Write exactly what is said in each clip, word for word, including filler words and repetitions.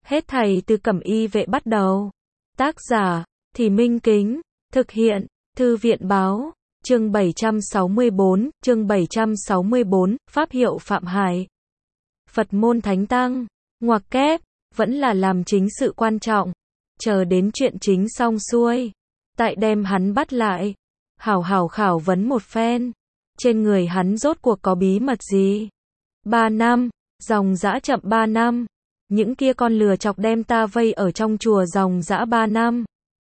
Hết thảy từ Cẩm Y Vệ bắt đầu. Tác giả, Thì Minh Kính. Thực hiện, Thư viện Báo. Chương bảy trăm sáu mươi bốn, chương bảy trăm sáu mươi bốn, Pháp hiệu Phạm Hải. Phật môn thánh tăng, ngoặc kép, vẫn là làm chính sự quan trọng. Chờ đến chuyện chính xong xuôi, tại đem hắn bắt lại, hảo hảo khảo vấn một phen. Trên người hắn rốt cuộc có bí mật gì? Ba năm, dòng dã chậm ba năm. Những kia con lừa chọc đem ta vây ở trong chùa dòng dã ba năm.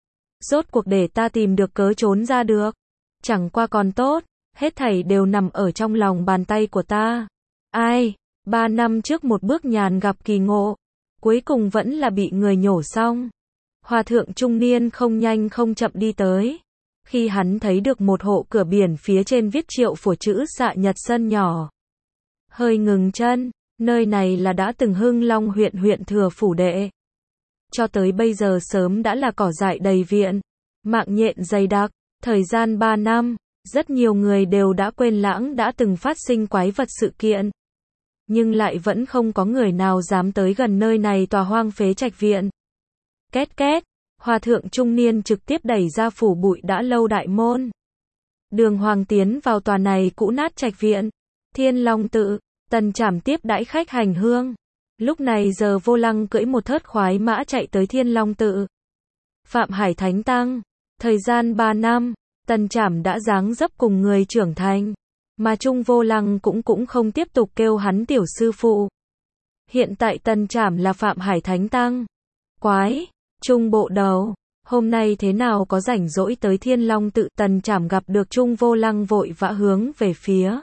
Rốt cuộc để ta tìm được cớ trốn ra được. Chẳng qua còn tốt, hết thảy đều nằm ở trong lòng bàn tay của ta. Ai, ba năm trước một bước nhàn gặp kỳ ngộ, cuối cùng vẫn là bị người nhổ xong. Hòa thượng trung niên không nhanh không chậm đi tới. Khi hắn thấy được một hộ cửa biển phía trên viết Triệu Phổ chữ xạ nhật sân nhỏ, hơi ngừng chân, nơi này là đã từng Hưng Long huyện huyện thừa phủ đệ. Cho tới bây giờ sớm đã là cỏ dại đầy viện, mạng nhện dày đặc, thời gian ba năm, rất nhiều người đều đã quên lãng đã từng phát sinh quái vật sự kiện. Nhưng lại vẫn không có người nào dám tới gần nơi này tòa hoang phế trạch viện. Két két, hòa thượng trung niên trực tiếp đẩy ra phủ bụi đã lâu đại môn. Đường hoàng tiến vào tòa này cũ nát trạch viện. Thiên Long tự, Tần Trảm tiếp đãi khách hành hương. Lúc này giờ Vô Lăng cưỡi một thớt khoái mã chạy tới Thiên Long tự. Phạm Hải thánh tăng, thời gian ba năm, Tần Trảm đã dáng dấp cùng người trưởng thành, mà Trung Vô Lăng cũng cũng không tiếp tục kêu hắn tiểu sư phụ. Hiện tại Tần Trảm là Phạm Hải thánh tăng. Quái, Trung bộ đầu, hôm nay thế nào có rảnh rỗi tới Thiên Long tự? Tần Trảm gặp được Trung Vô Lăng vội vã hướng về phía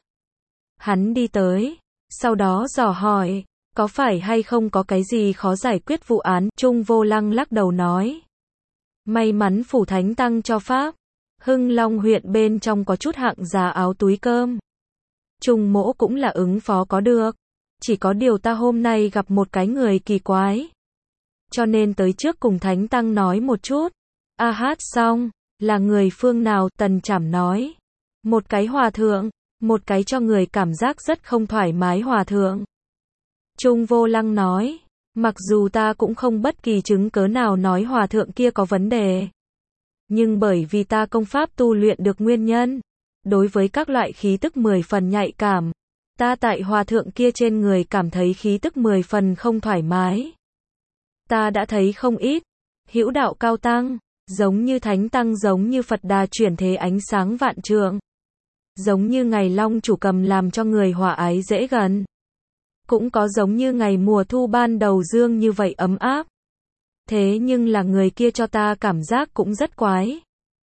hắn đi tới, sau đó dò hỏi, có phải hay không có cái gì khó giải quyết vụ án? Trung Vô Lăng lắc đầu nói, may mắn phủ thánh tăng cho pháp, Hưng Long huyện bên trong có chút hạng giá áo túi cơm. Trung mỗ cũng là ứng phó có được, chỉ có điều ta hôm nay gặp một cái người kỳ quái, cho nên tới trước cùng thánh tăng nói một chút. A hát xong, là người phương nào? Tần Trảm nói, một cái hòa thượng, một cái cho người cảm giác rất không thoải mái hòa thượng. Trung Vô Lăng nói, mặc dù ta cũng không bất kỳ chứng cớ nào nói hòa thượng kia có vấn đề, nhưng bởi vì ta công pháp tu luyện được nguyên nhân, đối với các loại khí tức mười phần nhạy cảm, ta tại hòa thượng kia trên người cảm thấy khí tức mười phần không thoải mái. Ta đã thấy không ít hữu đạo cao tăng, giống như thánh tăng, giống như Phật Đà chuyển thế ánh sáng vạn trượng, giống như ngày long chủ cầm làm cho người hòa ái dễ gần, cũng có giống như ngày mùa thu ban đầu dương như vậy ấm áp. Thế nhưng là người kia cho ta cảm giác cũng rất quái.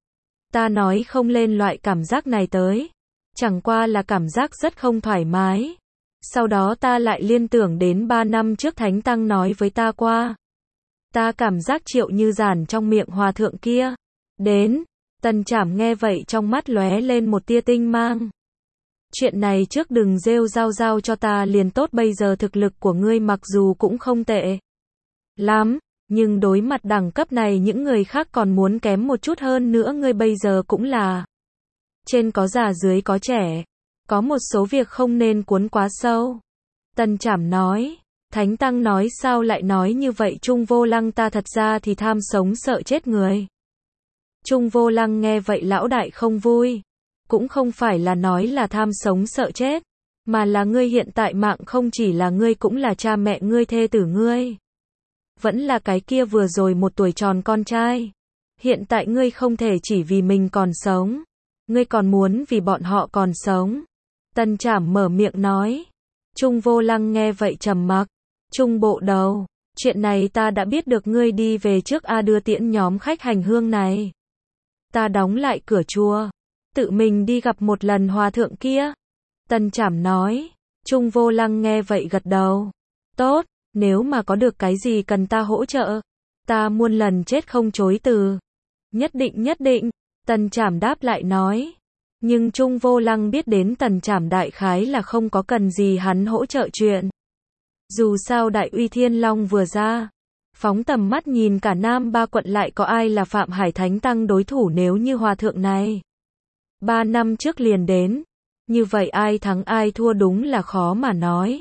Ta nói không lên loại cảm giác này tới, chẳng qua là cảm giác rất không thoải mái. Sau đó ta lại liên tưởng đến ba năm trước thánh tăng nói với ta qua. Ta cảm giác Triệu Như Giản trong miệng hòa thượng kia. Đến, Tần Trảm nghe vậy trong mắt lóe lên một tia tinh mang. Chuyện này trước đừng rêu rao rao cho ta liền tốt, bây giờ thực lực của ngươi mặc dù cũng không tệ lắm, nhưng đối mặt đẳng cấp này những người khác còn muốn kém một chút hơn nữa, ngươi bây giờ cũng là trên có già dưới có trẻ, có một số việc không nên cuốn quá sâu. Tần Trảm nói, thánh tăng nói sao lại nói như vậy? Trung Vô Lăng, ta thật ra thì tham sống sợ chết người. Trung Vô Lăng nghe vậy lão đại không vui, cũng không phải là nói là tham sống sợ chết, mà là ngươi hiện tại mạng không chỉ là ngươi, cũng là cha mẹ ngươi, thê tử ngươi, vẫn là cái kia vừa rồi một tuổi tròn con trai. Hiện tại ngươi không thể chỉ vì mình còn sống, ngươi còn muốn vì bọn họ còn sống. Tần Trảm mở miệng nói. Trung Vô Lăng nghe vậy trầm mặc. Trung bộ đầu, chuyện này ta đã biết được, ngươi đi về trước a, đưa tiễn nhóm khách hành hương này. Ta đóng lại cửa chùa, tự mình đi gặp một lần hòa thượng kia. Tần Trảm nói. Trung Vô Lăng nghe vậy gật đầu. Tốt, nếu mà có được cái gì cần ta hỗ trợ, ta muôn lần chết không chối từ. Nhất định nhất định, Tần Trảm đáp lại nói. Nhưng Trung Vô Lăng biết đến Tần Trảm đại khái là không có cần gì hắn hỗ trợ chuyện. Dù sao Đại Uy Thiên Long vừa ra, phóng tầm mắt nhìn cả Nam Ba quận lại có ai là Phạm Hải thánh tăng đối thủ nếu như hòa thượng này ba năm trước liền đến. Như vậy ai thắng ai thua đúng là khó mà nói.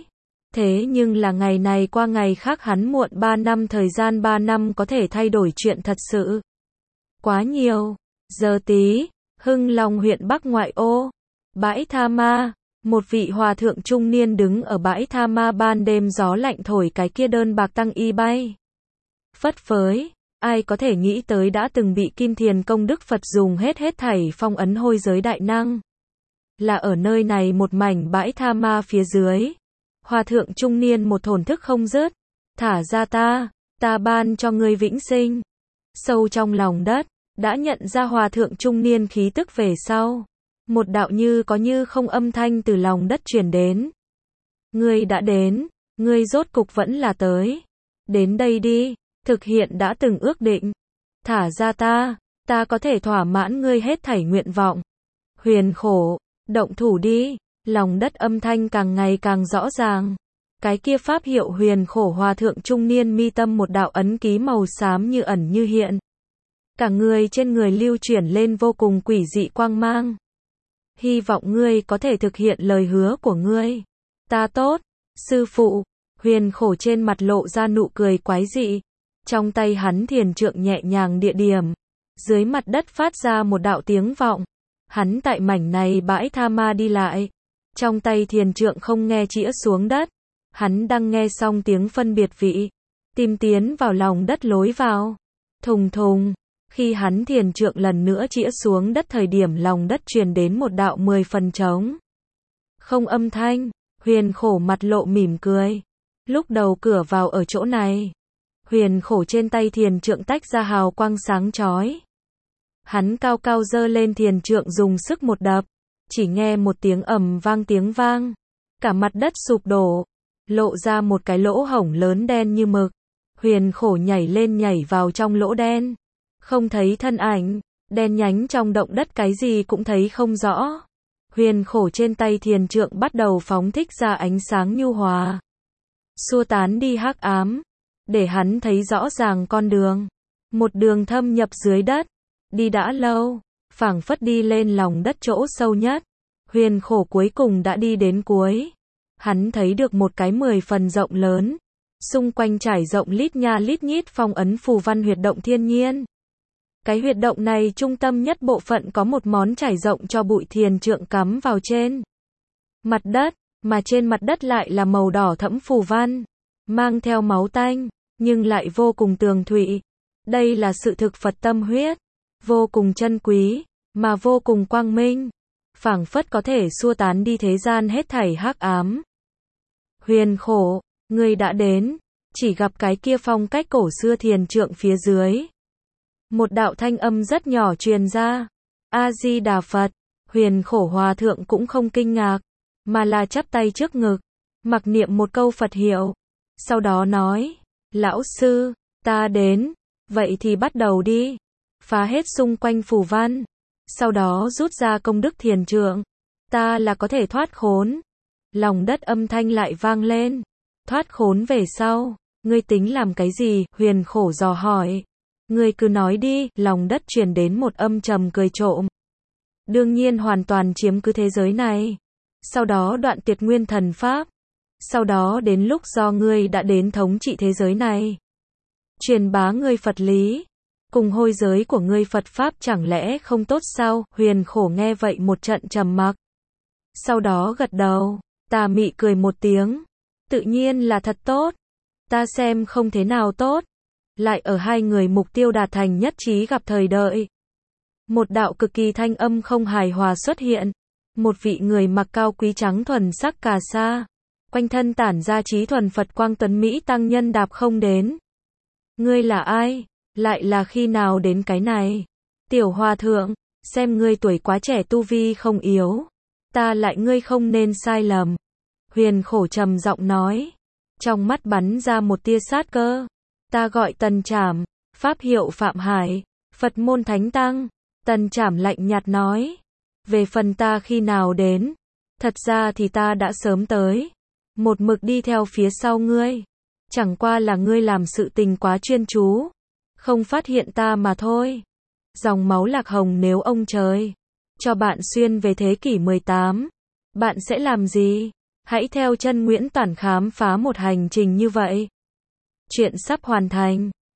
Thế nhưng là ngày này qua ngày khác hắn muộn ba năm, thời gian ba năm có thể thay đổi chuyện thật sự quá nhiều. Giờ tí, Hưng Long huyện Bắc ngoại ô, bãi Tha Ma, một vị hòa thượng trung niên đứng ở bãi Tha Ma, ban đêm gió lạnh thổi cái kia đơn bạc tăng y bay phất phới. Ai có thể nghĩ tới đã từng bị Kim Thiền Công Đức Phật dùng hết hết thảy phong ấn hôi giới đại năng. Là ở nơi này một mảnh bãi Tha Ma phía dưới. Hòa thượng trung niên một thổn thức không dứt. Thả ra ta, ta ban cho ngươi vĩnh sinh. Sâu trong lòng đất, đã nhận ra hòa thượng trung niên khí tức về sau. Một đạo như có như không âm thanh từ lòng đất truyền đến. Ngươi đã đến, ngươi rốt cục vẫn là tới. Đến đây đi, thực hiện đã từng ước định. Thả ra ta, ta có thể thỏa mãn ngươi hết thảy nguyện vọng. Huyền Khổ, động thủ đi. Lòng đất âm thanh càng ngày càng rõ ràng. Cái kia pháp hiệu Huyền Khổ hòa thượng trung niên mi tâm một đạo ấn ký màu xám như ẩn như hiện. Cả người trên người lưu chuyển lên vô cùng quỷ dị quang mang. Hy vọng ngươi có thể thực hiện lời hứa của ngươi. Ta tốt, sư phụ. Huyền Khổ trên mặt lộ ra nụ cười quái dị. Trong tay hắn thiền trượng nhẹ nhàng địa điểm. Dưới mặt đất phát ra một đạo tiếng vọng. Hắn tại mảnh này bãi Tha Ma đi lại. Trong tay thiền trượng không nghe chĩa xuống đất. Hắn đang nghe xong tiếng phân biệt vị. Tìm tiến vào lòng đất lối vào. Thùng thùng. Khi hắn thiền trượng lần nữa chĩa xuống đất thời điểm lòng đất truyền đến một đạo mười phần trống. Không âm thanh. Huyền Khổ mặt lộ mỉm cười. Lúc đầu cửa vào ở chỗ này. Huyền Khổ trên tay thiền trượng tách ra hào quang sáng chói. Hắn cao cao giơ lên thiền trượng dùng sức một đập. Chỉ nghe một tiếng ầm vang tiếng vang. Cả mặt đất sụp đổ. Lộ ra một cái lỗ hổng lớn đen như mực. Huyền Khổ nhảy lên nhảy vào trong lỗ đen. Không thấy thân ảnh. Đen nhánh trong động đất cái gì cũng thấy không rõ. Huyền Khổ trên tay thiền trượng bắt đầu phóng thích ra ánh sáng nhu hòa. Xua tán đi hắc ám. Để hắn thấy rõ ràng con đường. Một đường thâm nhập dưới đất. Đi đã lâu. Phảng phất đi lên lòng đất chỗ sâu nhất. Huyền Khổ cuối cùng đã đi đến cuối. Hắn thấy được một cái mười phần rộng lớn. Xung quanh trải rộng lít nha lít nhít phong ấn phù văn huyệt động thiên nhiên. Cái huyệt động này trung tâm nhất bộ phận có một món trải rộng cho bụi thiền trượng cắm vào trên mặt đất, mà trên mặt đất lại là màu đỏ thẫm phù văn, mang theo máu tanh, nhưng lại vô cùng tường thụy. Đây là sự thực Phật tâm huyết, vô cùng chân quý, mà vô cùng quang minh, phảng phất có thể xua tán đi thế gian hết thảy hắc ám. Huyền Khổ, ngươi đã đến, chỉ gặp cái kia phong cách cổ xưa thiền trượng phía dưới. Một đạo thanh âm rất nhỏ truyền ra. A-di-đà Phật. Huyền Khổ hòa thượng cũng không kinh ngạc, mà là chắp tay trước ngực, mặc niệm một câu Phật hiệu. Sau đó nói, lão sư, ta đến, vậy thì bắt đầu đi. Phá hết xung quanh phù văn. Sau đó rút ra công đức thiền trượng. Ta là có thể thoát khốn. Lòng đất âm thanh lại vang lên. Thoát khốn về sau, ngươi tính làm cái gì? Huyền Khổ dò hỏi. Ngươi cứ nói đi, lòng đất truyền đến một âm trầm cười trộm. Đương nhiên hoàn toàn chiếm cứ thế giới này. Sau đó đoạn tuyệt nguyên thần pháp. Sau đó đến lúc do ngươi đã đến thống trị thế giới này. Truyền bá ngươi Phật lý. Cùng hôi giới của ngươi Phật pháp chẳng lẽ không tốt sao? Huyền Khổ nghe vậy một trận trầm mặc. Sau đó gật đầu, tà mị cười một tiếng. Tự nhiên là thật tốt. Ta xem không thế nào tốt. Lại ở hai người mục tiêu đạt thành nhất trí gặp thời đợi. Một đạo cực kỳ thanh âm không hài hòa xuất hiện. Một vị người mặc cao quý trắng thuần sắc cà sa. Quanh thân tản ra trí thuần Phật quang tuấn Mỹ tăng nhân đạp không đến. Ngươi là ai? Lại là khi nào đến cái này? Tiểu hòa thượng, xem ngươi tuổi quá trẻ tu vi không yếu. Ta lại ngươi không nên sai lầm. Huyền Khổ trầm giọng nói. Trong mắt bắn ra một tia sát cơ. Ta gọi Tần Trảm, pháp hiệu Phạm Hải, Phật môn thánh tăng. Tần Trảm lạnh nhạt nói. Về phần ta khi nào đến, thật ra thì ta đã sớm tới. Một mực đi theo phía sau ngươi. Chẳng qua là ngươi làm sự tình quá chuyên chú, không phát hiện ta mà thôi. Dòng máu Lạc Hồng nếu ông trời cho bạn xuyên về thế kỷ mười tám, bạn sẽ làm gì? Hãy theo chân Nguyễn Toản khám phá một hành trình như vậy. Chuyện sắp hoàn thành.